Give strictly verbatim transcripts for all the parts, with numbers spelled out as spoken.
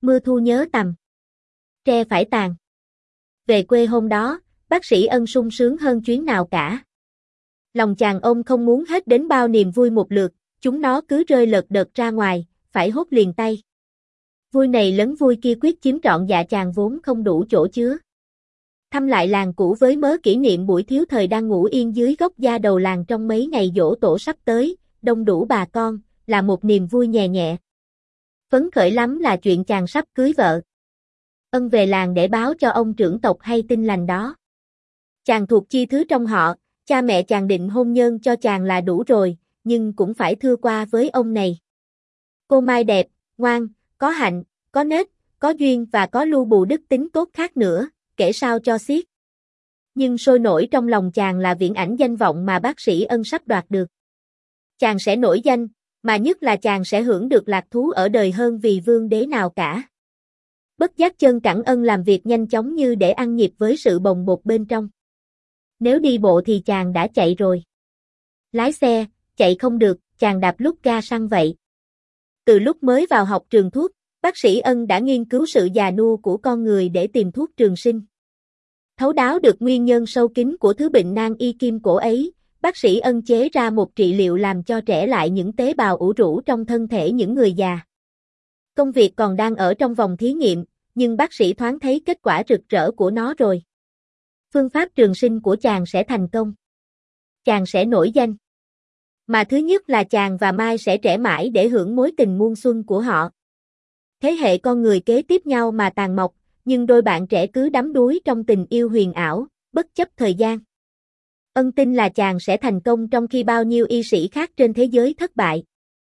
Mưa thu nhớ tầm. Tre phải tàn. Về quê hôm đó, bác sĩ Ân sung sướng hơn chuyến nào cả. Lòng chàng ôm không muốn hết đến bao niềm vui một lượt, chúng nó cứ rơi lợt đợt ra ngoài, phải hốt liền tay. Vui này lấn vui kia quyết chiếm trọn dạ chàng vốn không đủ chỗ chứa. Thăm lại làng cũ với mớ kỷ niệm buổi thiếu thời đang ngủ yên dưới gốc gia đầu làng trong mấy ngày giỗ tổ sắp tới, đông đủ bà con, là một niềm vui nhẹ nhẹ. Phấn khởi lắm là chuyện chàng sắp cưới vợ. Ân về làng để báo cho ông trưởng tộc hay tin lành đó. Chàng thuộc chi thứ trong họ, cha mẹ chàng định hôn nhân cho chàng là đủ rồi, nhưng cũng phải thưa qua với ông này. Cô Mai đẹp, ngoan, có hạnh, có nết, có duyên và có lưu bù đức tính tốt khác nữa, kể sao cho xiết. Nhưng sôi nổi trong lòng chàng là viễn ảnh danh vọng mà bác sĩ Ân sắp đoạt được. Chàng sẽ nổi danh, mà nhất là chàng sẽ hưởng được lạc thú ở đời hơn vì vương đế nào cả. Bất giác chân cẳng Ân làm việc nhanh chóng như để ăn nhịp với sự bồng bột bên trong. Nếu đi bộ thì chàng đã chạy rồi. Lái xe, chạy không được, chàng đạp lúc ga xăng vậy. Từ lúc mới vào học trường thuốc, bác sĩ Ân đã nghiên cứu sự già nua của con người để tìm thuốc trường sinh. Thấu đáo được nguyên nhân sâu kín của thứ bệnh nan y kim cổ ấy, bác sĩ Ân chế ra một trị liệu làm cho trẻ lại những tế bào ủ rũ trong thân thể những người già. Công việc còn đang ở trong vòng thí nghiệm, nhưng bác sĩ thoáng thấy kết quả rực rỡ của nó rồi. Phương pháp trường sinh của chàng sẽ thành công. Chàng sẽ nổi danh. Mà thứ nhất là chàng và Mai sẽ trẻ mãi để hưởng mối tình muôn xuân của họ. Thế hệ con người kế tiếp nhau mà tàn mộc, nhưng đôi bạn trẻ cứ đắm đuối trong tình yêu huyền ảo, bất chấp thời gian. Ân tin là chàng sẽ thành công trong khi bao nhiêu y sĩ khác trên thế giới thất bại.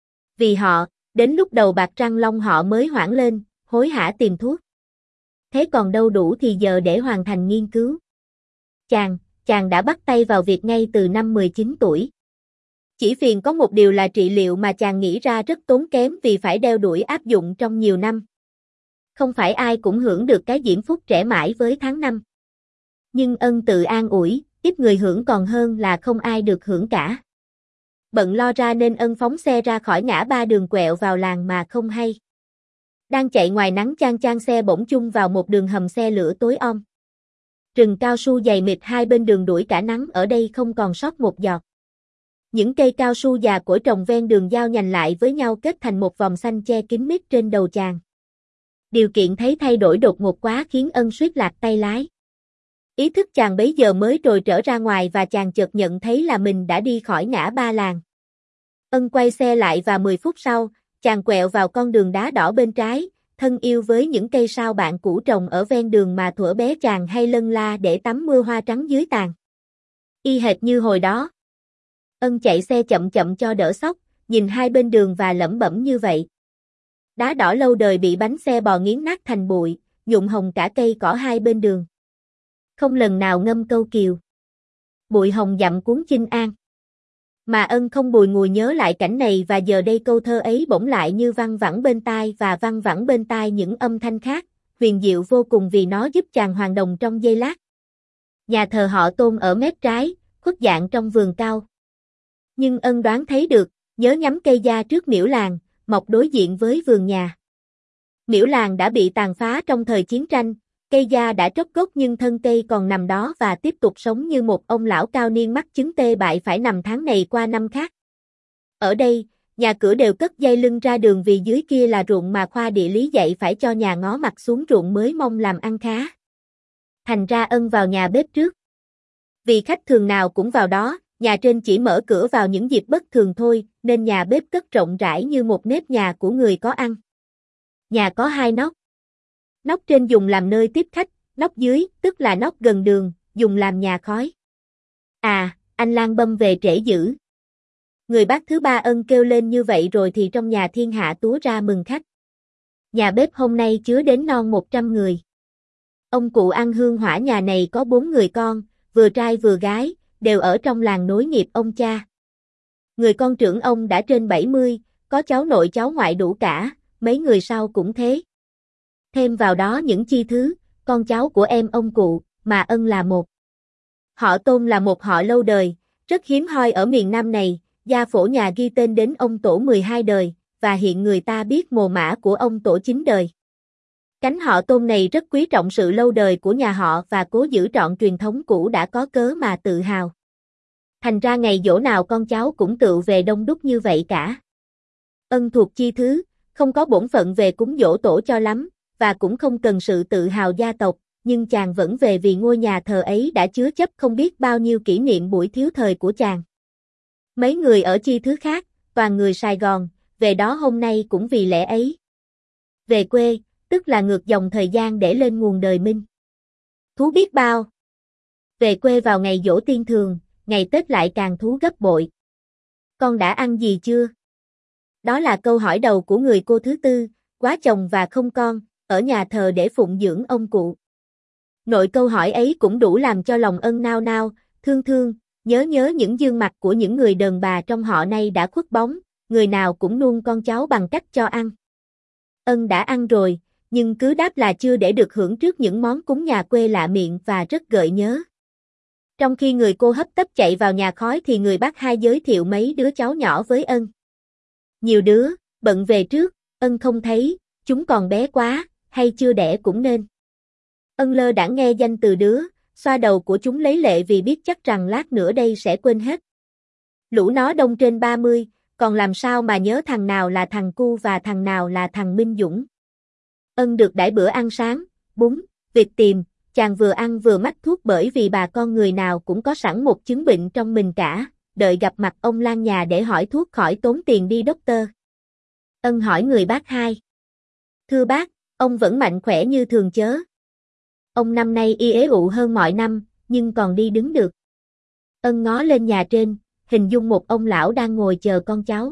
Vì họ, đến lúc đầu bạc răng long họ mới hoảng lên, hối hả tìm thuốc. Thế còn đâu đủ thì giờ để hoàn thành nghiên cứu. Chàng, chàng đã bắt tay vào việc ngay từ năm mười chín tuổi. Chỉ phiền có một điều là trị liệu mà chàng nghĩ ra rất tốn kém vì phải đeo đuổi áp dụng trong nhiều năm. Không phải ai cũng hưởng được cái diễm phúc trẻ mãi với tháng năm. Nhưng Ân tự an ủi, ít người hưởng còn hơn là không ai được hưởng cả. Bận lo ra nên Ân phóng xe ra khỏi ngã ba đường quẹo vào làng mà không hay. Đang chạy ngoài nắng chang chang xe bỗng chung vào một đường hầm xe lửa tối om. Rừng cao su dày mịt hai bên đường đuổi cả nắng ở đây không còn sót một giọt. Những cây cao su già cỗi trồng ven đường giao nhành lại với nhau kết thành một vòng xanh che kín mít trên đầu chàng. Điều kiện thấy thay đổi đột ngột quá khiến Ân suýt lạc tay lái. Ý thức chàng bấy giờ mới trồi trở ra ngoài và chàng chợt nhận thấy là mình đã đi khỏi ngã ba làng. Ân quay xe lại và mười phút sau, chàng quẹo vào con đường đá đỏ bên trái, thân yêu với những cây sao bạn cũ trồng ở ven đường mà thuở bé chàng hay lân la để tắm mưa hoa trắng dưới tàn. Y hệt như hồi đó. Ân chạy xe chậm chậm cho đỡ sốc, nhìn hai bên đường và lẩm bẩm như vậy. Đá đỏ lâu đời bị bánh xe bò nghiến nát thành bụi, nhuộm hồng cả cây cỏ hai bên đường. Không lần nào ngâm câu kiều. Bụi hồng dặm cuốn chinh an. Mà Ân không bùi ngùi nhớ lại cảnh này và giờ đây câu thơ ấy bỗng lại như văng vẳng bên tai và văng vẳng bên tai những âm thanh khác, huyền diệu vô cùng vì nó giúp chàng hoàn đồng trong giây lát. Nhà thờ họ Tôn ở mép trái, khuất dạng trong vườn cao. Nhưng Ân đoán thấy được, nhớ nhắm cây gia trước miễu làng, mọc đối diện với vườn nhà. Miễu làng đã bị tàn phá trong thời chiến tranh, cây gia đã tróc gốc nhưng thân cây còn nằm đó và tiếp tục sống như một ông lão cao niên mắc chứng tê bại phải nằm tháng này qua năm khác. Ở đây, nhà cửa đều cất dây lưng ra đường vì dưới kia là ruộng mà khoa địa lý dạy phải cho nhà ngó mặt xuống ruộng mới mong làm ăn khá. Thành ra Ân vào nhà bếp trước. Vì khách thường nào cũng vào đó, nhà trên chỉ mở cửa vào những dịp bất thường thôi, nên nhà bếp cất rộng rãi như một nếp nhà của người có ăn. Nhà có hai nóc. Nóc trên dùng làm nơi tiếp khách, nóc dưới, tức là nóc gần đường, dùng làm nhà khói. À, anh Lan Bâm về trễ dữ. Người bác thứ ba Ân kêu lên như vậy rồi thì trong nhà thiên hạ túa ra mừng khách. Nhà bếp hôm nay chứa đến non một trăm người. Ông cụ ăn hương hỏa nhà này có bốn người con, vừa trai vừa gái, đều ở trong làng nối nghiệp ông cha. Người con trưởng ông đã trên bảy mươi, có cháu nội cháu ngoại đủ cả, mấy người sau cũng thế. Thêm vào đó những chi thứ, con cháu của em ông cụ, mà Ân là một. Họ Tôn là một họ lâu đời, rất hiếm hoi ở miền Nam này, gia phổ nhà ghi tên đến ông tổ mười hai đời, và hiện người ta biết mồ mả của ông tổ chín đời. Cánh họ Tôn này rất quý trọng sự lâu đời của nhà họ và cố giữ trọn truyền thống cũ đã có cớ mà tự hào. Thành ra ngày giỗ nào con cháu cũng tụ về đông đúc như vậy cả. Ân thuộc chi thứ, không có bổn phận về cúng giỗ tổ cho lắm, và cũng không cần sự tự hào gia tộc, nhưng chàng vẫn về vì ngôi nhà thờ ấy đã chứa chấp không biết bao nhiêu kỷ niệm buổi thiếu thời của chàng. Mấy người ở chi thứ khác, toàn người Sài Gòn, về đó hôm nay cũng vì lẽ ấy. Về quê, tức là ngược dòng thời gian để lên nguồn đời minh. Thú biết bao. Về quê vào ngày giỗ tiên thường, ngày Tết lại càng thú gấp bội. Con đã ăn gì chưa? Đó là câu hỏi đầu của người cô thứ tư, quá chồng và không con, ở nhà thờ để phụng dưỡng ông cụ. Nội câu hỏi ấy cũng đủ làm cho lòng Ân nao nao, thương thương, nhớ nhớ những gương mặt của những người đàn bà trong họ nay đã khuất bóng, người nào cũng nuông con cháu bằng cách cho ăn. Ân đã ăn rồi, nhưng cứ đáp là chưa để được hưởng trước những món cúng nhà quê lạ miệng và rất gợi nhớ. Trong khi người cô hấp tấp chạy vào nhà khói thì người bác hai giới thiệu mấy đứa cháu nhỏ với Ân. Nhiều đứa, bận về trước, Ân không thấy, chúng còn bé quá, hay chưa đẻ cũng nên. Ân lơ đãng nghe danh từ đứa, xoa đầu của chúng lấy lệ vì biết chắc rằng lát nữa đây sẽ quên hết. Lũ nó đông trên ba mươi, còn làm sao mà nhớ thằng nào là thằng Cu và thằng nào là thằng Minh Dũng. Ân được đãi bữa ăn sáng, bún, vịt tiềm, chàng vừa ăn vừa mách thuốc bởi vì bà con người nào cũng có sẵn một chứng bệnh trong mình cả, đợi gặp mặt ông lang nhà để hỏi thuốc khỏi tốn tiền đi doctor. Ân hỏi người bác hai. Thưa bác, ông vẫn mạnh khỏe như thường chớ? Ông năm nay y ế ụ hơn mọi năm, nhưng còn đi đứng được. Ân ngó lên nhà trên, hình dung một ông lão đang ngồi chờ con cháu.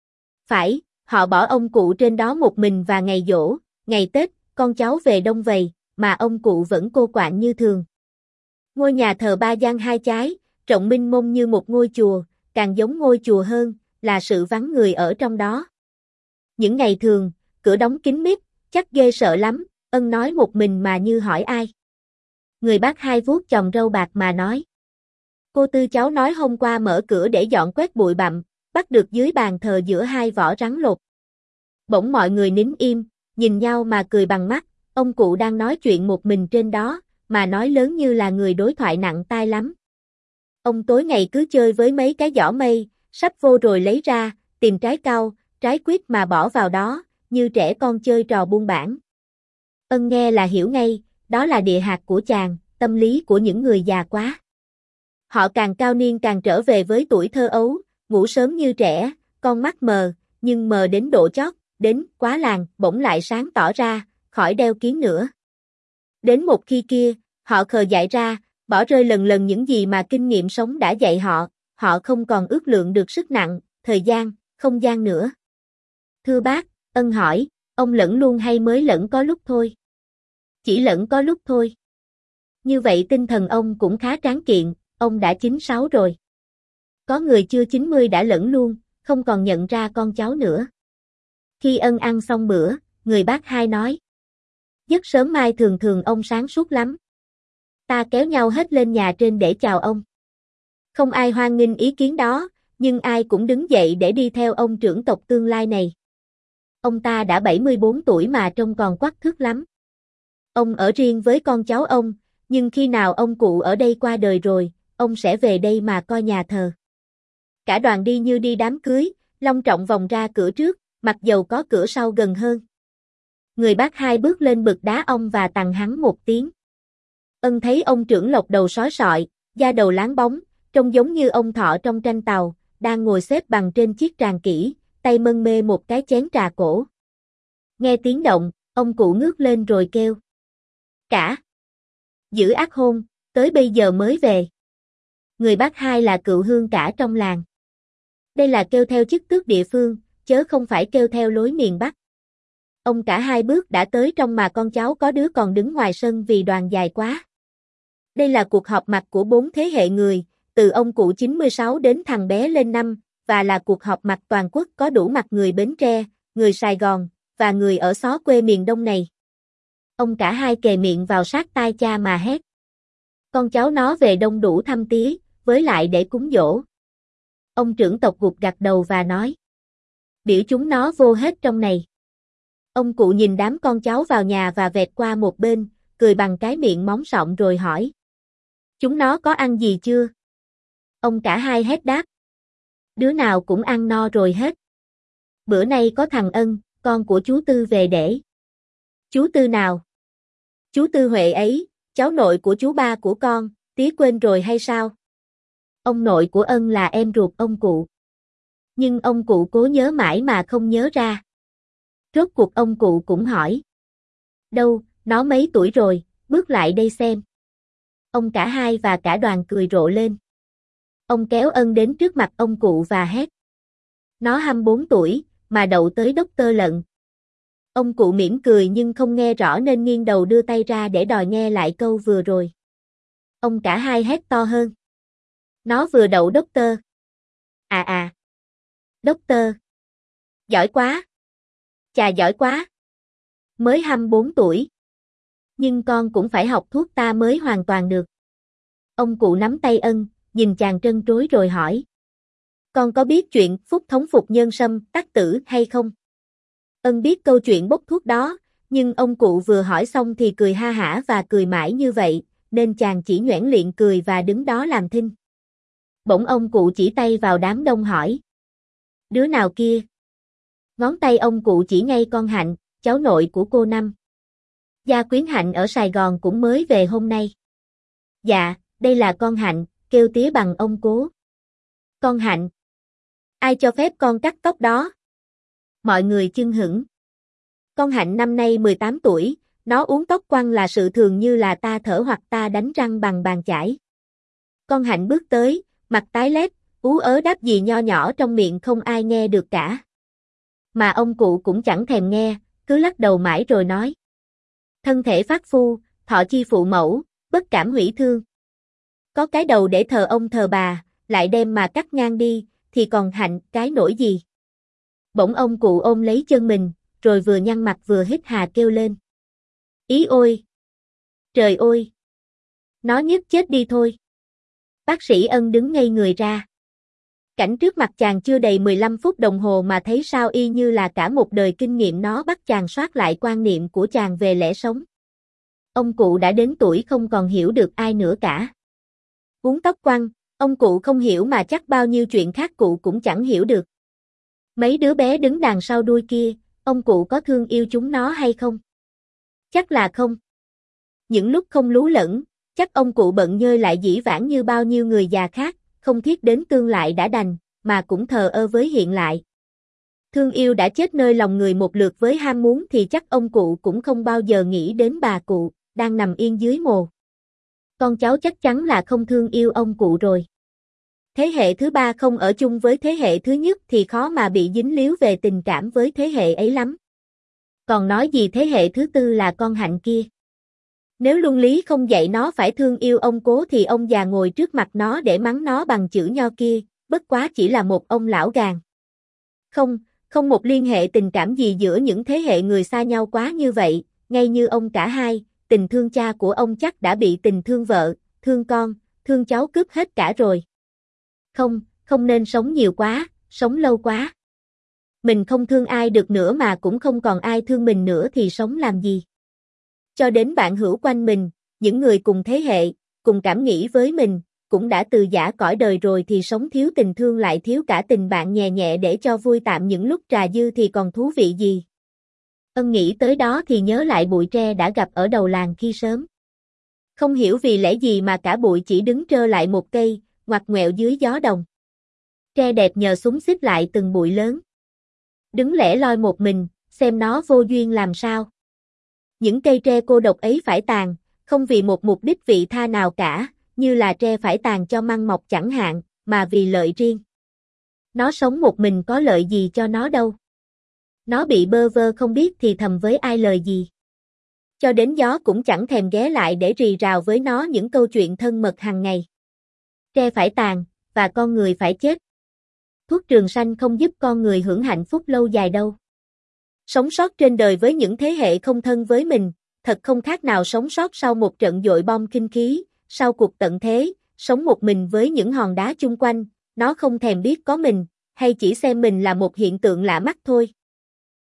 Phải, họ bỏ ông cụ trên đó một mình và ngày giỗ, ngày Tết, con cháu về đông vầy, mà ông cụ vẫn cô quạnh như thường. Ngôi nhà thờ ba gian hai chái, rộng minh mông như một ngôi chùa, càng giống ngôi chùa hơn, là sự vắng người ở trong đó. Những ngày thường, cửa đóng kín mít, chắc ghê sợ lắm, Ân nói một mình mà như hỏi ai. Người bác hai vuốt chòm râu bạc mà nói. Cô tư cháu nói hôm qua mở cửa để dọn quét bụi bặm, bắt được dưới bàn thờ giữa hai vỏ rắn lột. Bỗng mọi người nín im, nhìn nhau mà cười bằng mắt, ông cụ đang nói chuyện một mình trên đó, mà nói lớn như là người đối thoại nặng tai lắm. Ông tối ngày cứ chơi với mấy cái giỏ mây, sắp vô rồi lấy ra, tìm trái cau, trái quýt mà bỏ vào đó, như trẻ con chơi trò buôn bản. Ân nghe là hiểu ngay, đó là địa hạt của chàng, tâm lý của những người già quá. Họ càng cao niên càng trở về với tuổi thơ ấu, ngủ sớm như trẻ, con mắt mờ, nhưng mờ đến độ chót, đến quá làng, bỗng lại sáng tỏ ra, khỏi đeo kiến nữa. Đến một khi kia, họ khờ dại ra, bỏ rơi lần lần những gì mà kinh nghiệm sống đã dạy họ, họ không còn ước lượng được sức nặng, thời gian, không gian nữa. Thưa bác, Ân hỏi, ông lẫn luôn hay mới lẫn có lúc thôi? Chỉ lẫn có lúc thôi. Như vậy tinh thần ông cũng khá tráng kiện, ông đã chín sáu rồi. Có người chưa chín mươi đã lẫn luôn, không còn nhận ra con cháu nữa. Khi Ân ăn xong bữa, người bác hai nói. Giấc sớm mai thường thường ông sáng suốt lắm. Ta kéo nhau hết lên nhà trên để chào ông. Không ai hoan nghênh ý kiến đó, nhưng ai cũng đứng dậy để đi theo ông trưởng tộc tương lai này. Ông ta đã bảy mươi bốn tuổi mà trông còn quắc thước lắm. Ông ở riêng với con cháu ông, nhưng khi nào ông cụ ở đây qua đời rồi, ông sẽ về đây mà coi nhà thờ. Cả đoàn đi như đi đám cưới, long trọng vòng ra cửa trước, mặc dầu có cửa sau gần hơn. Người bác hai bước lên bực đá ông và tằng hắn một tiếng. Ân thấy ông trưởng lộc đầu sói sọi, da đầu láng bóng, trông giống như ông thọ trong tranh tàu, đang ngồi xếp bằng trên chiếc tràng kỹ, tay mân mê một cái chén trà cổ. Nghe tiếng động, ông cụ ngước lên rồi kêu. Cả. Giữ ác hôn, tới bây giờ mới về. Người bác hai là cựu hương cả trong làng. Đây là kêu theo chức tước địa phương, chớ không phải kêu theo lối miền Bắc. Ông cả hai bước đã tới trong mà con cháu có đứa còn đứng ngoài sân vì đoàn dài quá. Đây là cuộc họp mặt của bốn thế hệ người, từ ông cụ chín mươi sáu đến thằng bé lên năm, và là cuộc họp mặt toàn quốc có đủ mặt người Bến Tre, người Sài Gòn, và người ở xó quê miền Đông này. Ông cả hai kề miệng vào sát tai cha mà hét. Con cháu nó về đông đủ thăm tía, với lại để cúng giỗ. Ông trưởng tộc gục gặt đầu và nói. Biểu chúng nó vô hết trong này. Ông cụ nhìn đám con cháu vào nhà và vẹt qua một bên, cười bằng cái miệng móng sọng rồi hỏi. Chúng nó có ăn gì chưa? Ông cả hai hét đáp. Đứa nào cũng ăn no rồi hết. Bữa nay có thằng Ân, con của chú Tư về để. Chú Tư nào? Chú Tư Huệ ấy, cháu nội của chú ba của con, tía quên rồi hay sao? Ông nội của Ân là em ruột ông cụ. Nhưng ông cụ cố nhớ mãi mà không nhớ ra. Rốt cuộc ông cụ cũng hỏi. Đâu, nó mấy tuổi rồi, bước lại đây xem. Ông cả hai và cả đoàn cười rộ lên. Ông kéo Ân đến trước mặt ông cụ và hét. Nó hai mươi bốn tuổi, mà đậu tới doctor lận. Ông cụ mỉm cười nhưng không nghe rõ nên nghiêng đầu đưa tay ra để đòi nghe lại câu vừa rồi. Ông cả hai hét to hơn. Nó vừa đậu doctor. À à. Doctor. Giỏi quá. Chà giỏi quá. Mới hai mươi bốn tuổi. Nhưng con cũng phải học thuốc ta mới hoàn toàn được. Ông cụ nắm tay Ân, nhìn chàng trân trối rồi hỏi. Con có biết chuyện phúc thống phục nhân sâm tắc tử hay không? Ân biết câu chuyện bốc thuốc đó, nhưng ông cụ vừa hỏi xong thì cười ha hả và cười mãi như vậy, nên chàng chỉ nhoẻn liệng cười và đứng đó làm thinh. Bỗng ông cụ chỉ tay vào đám đông hỏi. Đứa nào kia? Ngón tay ông cụ chỉ ngay con Hạnh, cháu nội của cô Năm. Gia quyến Hạnh ở Sài Gòn cũng mới về hôm nay. Dạ, đây là con Hạnh, kêu tía bằng ông cố. Con Hạnh. Ai cho phép con cắt tóc đó? Mọi người chưng hửng. Con Hạnh năm nay mười tám tuổi, nó uống tóc quăng là sự thường như là ta thở hoặc ta đánh răng bằng bàn chải. Con Hạnh bước tới, mặt tái lét, ú ớ đáp gì nho nhỏ trong miệng không ai nghe được cả. Mà ông cụ cũng chẳng thèm nghe, cứ lắc đầu mãi rồi nói. Thân thể phát phu, thọ chi phụ mẫu, bất cảm hủy thương. Có cái đầu để thờ ông thờ bà, lại đem mà cắt ngang đi, thì còn Hạnh cái nỗi gì? Bỗng ông cụ ôm lấy chân mình, rồi vừa nhăn mặt vừa hít hà kêu lên. Ý ôi! Trời ơi! Nó nhức chết đi thôi. Bác sĩ Ân đứng ngây người ra. Cảnh trước mặt chàng chưa đầy mười lăm phút đồng hồ mà thấy sao y như là cả một đời kinh nghiệm nó bắt chàng soát lại quan niệm của chàng về lẽ sống. Ông cụ đã đến tuổi không còn hiểu được ai nữa cả. Uống tóc quăng, ông cụ không hiểu mà chắc bao nhiêu chuyện khác cụ cũng chẳng hiểu được. Mấy đứa bé đứng đằng sau đuôi kia, ông cụ có thương yêu chúng nó hay không? Chắc là không. Những lúc không lú lẫn, chắc ông cụ bận nhơi lại dĩ vãng như bao nhiêu người già khác, không thiết đến tương lại đã đành, mà cũng thờ ơ với hiện lại. Thương yêu đã chết nơi lòng người một lượt với ham muốn thì chắc ông cụ cũng không bao giờ nghĩ đến bà cụ, đang nằm yên dưới mồ. Con cháu chắc chắn là không thương yêu ông cụ rồi. Thế hệ thứ ba không ở chung với thế hệ thứ nhất thì khó mà bị dính líu về tình cảm với thế hệ ấy lắm. Còn nói gì thế hệ thứ tư là con Hạnh kia. Nếu luân lý không dạy nó phải thương yêu ông cố thì ông già ngồi trước mặt nó để mắng nó bằng chữ nho kia, bất quá chỉ là một ông lão gàn. Không, không một liên hệ tình cảm gì giữa những thế hệ người xa nhau quá như vậy, ngay như ông cả hai, tình thương cha của ông chắc đã bị tình thương vợ, thương con, thương cháu cướp hết cả rồi. Không, không nên sống nhiều quá, sống lâu quá. Mình không thương ai được nữa mà cũng không còn ai thương mình nữa thì sống làm gì. Cho đến bạn hữu quanh mình, những người cùng thế hệ, cùng cảm nghĩ với mình, cũng đã từ giã cõi đời rồi thì sống thiếu tình thương lại thiếu cả tình bạn nhẹ nhẹ để cho vui tạm những lúc trà dư thì còn thú vị gì. Ân nghĩ tới đó thì nhớ lại bụi tre đã gặp ở đầu làng khi sớm. Không hiểu vì lẽ gì mà cả bụi chỉ đứng trơ lại một cây, ngoặt ngoẹo dưới gió đồng. Tre đẹp nhờ xúng xích lại từng bụi lớn. Đứng lẻ loi một mình, xem nó vô duyên làm sao. Những cây tre cô độc ấy phải tàn, không vì một mục đích vị tha nào cả, như là tre phải tàn cho măng mọc chẳng hạn, mà vì lợi riêng. Nó sống một mình có lợi gì cho nó đâu. Nó bị bơ vơ không biết thì thầm với ai lời gì. Cho đến gió cũng chẳng thèm ghé lại để rì rào với nó những câu chuyện thân mật hàng ngày. Tre phải tàn, và con người phải chết. Thuốc trường sanh không giúp con người hưởng hạnh phúc lâu dài đâu. Sống sót trên đời với những thế hệ không thân với mình, thật không khác nào sống sót sau một trận dội bom kinh khí, sau cuộc tận thế, sống một mình với những hòn đá chung quanh, nó không thèm biết có mình, hay chỉ xem mình là một hiện tượng lạ mắt thôi.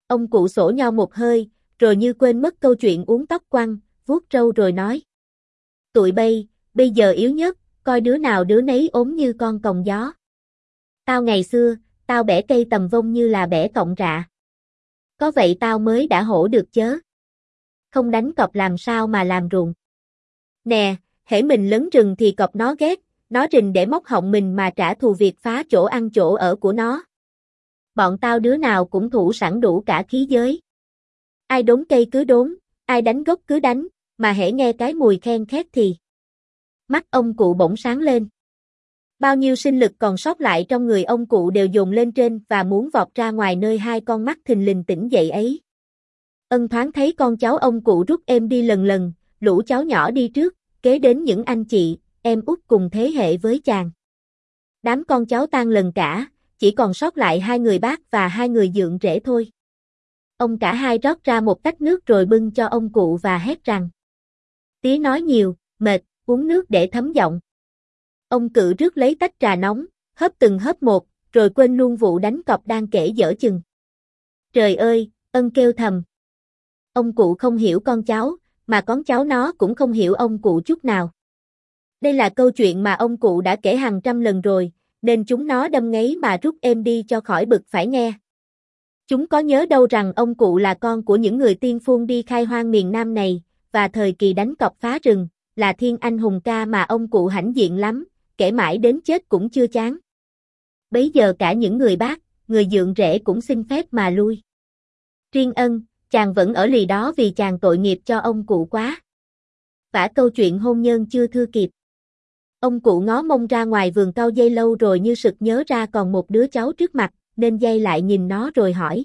Ông cụ sổ nhau một hơi, rồi như quên mất câu chuyện uống tóc quăng, vuốt râu rồi nói. Tụi bay, bây giờ yếu nhất, coi đứa nào đứa nấy ốm như con còng gió. Tao ngày xưa, tao bẻ cây tầm vông như là bẻ cọng rạ. Có vậy tao mới đã hổ được chớ. Không đánh cọp làm sao mà làm ruộng. Nè, hễ mình lấn rừng thì cọp nó ghét, nó rình để móc họng mình mà trả thù việc phá chỗ ăn chỗ ở của nó. Bọn tao đứa nào cũng thủ sẵn đủ cả khí giới. Ai đốn cây cứ đốn, ai đánh gốc cứ đánh, mà hễ nghe cái mùi khen khét thì. Mắt ông cụ bỗng sáng lên. Bao nhiêu sinh lực còn sót lại trong người ông cụ đều dồn lên trên và muốn vọt ra ngoài nơi hai con mắt thình lình tỉnh dậy ấy. Ân thoáng thấy con cháu ông cụ rút êm đi lần lần, lũ cháu nhỏ đi trước, kế đến những anh chị, em út cùng thế hệ với chàng. Đám con cháu tan lần cả, chỉ còn sót lại hai người bác và hai người dượng rể thôi. Ông cả hai rót ra một tách nước rồi bưng cho ông cụ và hét rằng. Tía nói nhiều, mệt, uống nước để thấm giọng. Ông cự rước lấy tách trà nóng, hớp từng hớp một, rồi quên luôn vụ đánh cọp đang kể dở chừng. Trời ơi, Ân kêu thầm. Ông cụ không hiểu con cháu, mà con cháu nó cũng không hiểu ông cụ chút nào. Đây là câu chuyện mà ông cụ đã kể hàng trăm lần rồi, nên chúng nó đâm ngấy mà rút êm đi cho khỏi bực phải nghe. Chúng có nhớ đâu rằng ông cụ là con của những người tiên phong đi khai hoang miền Nam này, và thời kỳ đánh cọp phá rừng, là thiên anh hùng ca mà ông cụ hãnh diện lắm, kể mãi đến chết cũng chưa chán. Bấy giờ cả những người bác, người dượng rể cũng xin phép mà lui. Riêng Ân, chàng vẫn ở lì đó vì chàng tội nghiệp cho ông cụ quá. Vả câu chuyện hôn nhân chưa thưa kịp. Ông cụ ngó mông ra ngoài vườn cau dây lâu rồi như sực nhớ ra còn một đứa cháu trước mặt, nên dây lại nhìn nó rồi hỏi.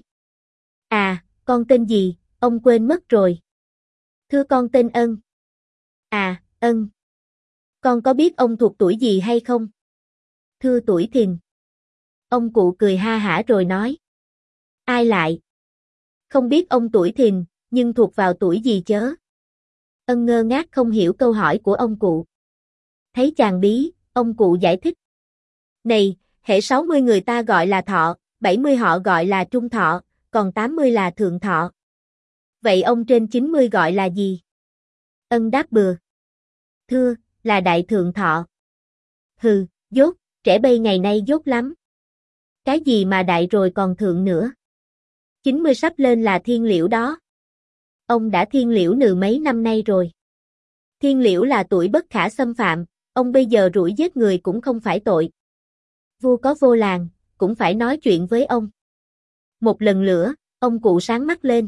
À, con tên gì, ông quên mất rồi. Thưa con tên Ân. À, Ân. Con có biết ông thuộc tuổi gì hay không? Thưa tuổi Thìn. Ông cụ cười ha hả rồi nói. Ai lại? Không biết ông tuổi Thìn, nhưng thuộc vào tuổi gì chớ? Ân ngơ ngác không hiểu câu hỏi của ông cụ. Thấy chàng bí, ông cụ giải thích. Này, hễ sáu mươi người ta gọi là thọ, bảy mươi họ gọi là trung thọ, còn tám mươi là thượng thọ. Vậy ông trên chín mươi gọi là gì? Ân đáp bừa. Thưa, là đại thượng thọ. Hừ, dốt, trẻ bây ngày nay dốt lắm. Cái gì mà đại rồi còn thượng nữa? chín mươi sắp lên là thiên liễu đó. Ông đã thiên liễu nừ mấy năm nay rồi. Thiên liễu là tuổi bất khả xâm phạm, ông bây giờ rủi giết người cũng không phải tội. Vua có vô làng, cũng phải nói chuyện với ông. Một lần nữa, ông cụ sáng mắt lên.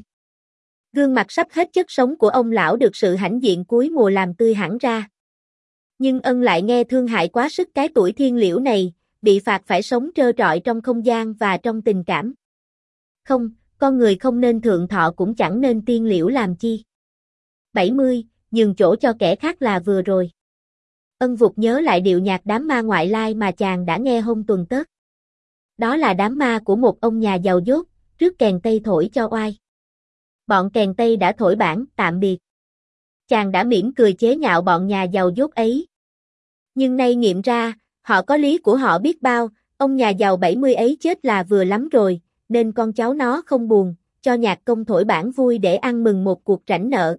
Gương mặt sắp hết chất sống của ông lão được sự hãnh diện cuối mùa làm tươi hẳn ra. Nhưng Ân lại nghe thương hại quá sức cái tuổi thiên liễu này, bị phạt phải sống trơ trọi trong không gian và trong tình cảm. Không, con người không nên thượng thọ cũng chẳng nên tiên liễu làm chi. bảy mươi, nhường chỗ cho kẻ khác là vừa rồi. Ân vụt nhớ lại điệu nhạc đám ma ngoại lai mà chàng đã nghe hôm tuần Tết. Đó là đám ma của một ông nhà giàu dốt, rước kèn tây thổi cho oai. Bọn kèn tây đã thổi bản tạm biệt. Chàng đã mỉm cười chế nhạo bọn nhà giàu dốt ấy. Nhưng nay nghiệm ra, họ có lý của họ biết bao, ông nhà giàu bảy mươi ấy chết là vừa lắm rồi, nên con cháu nó không buồn, cho nhạc công thổi bản vui để ăn mừng một cuộc rảnh nợ.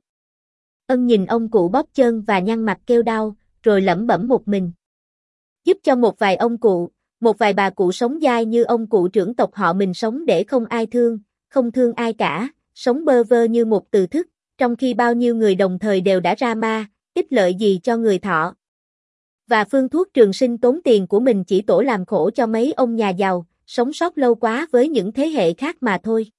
Ân nhìn ông cụ bóp chân và nhăn mặt kêu đau, rồi lẩm bẩm một mình. Giúp cho một vài ông cụ, một vài bà cụ sống dai như ông cụ trưởng tộc họ mình sống để không ai thương, không thương ai cả, sống bơ vơ như một từ thức, trong khi bao nhiêu người đồng thời đều đã ra ma, ích lợi gì cho người thọ. Và phương thuốc trường sinh tốn tiền của mình chỉ tổ làm khổ cho mấy ông nhà giàu, sống sót lâu quá với những thế hệ khác mà thôi.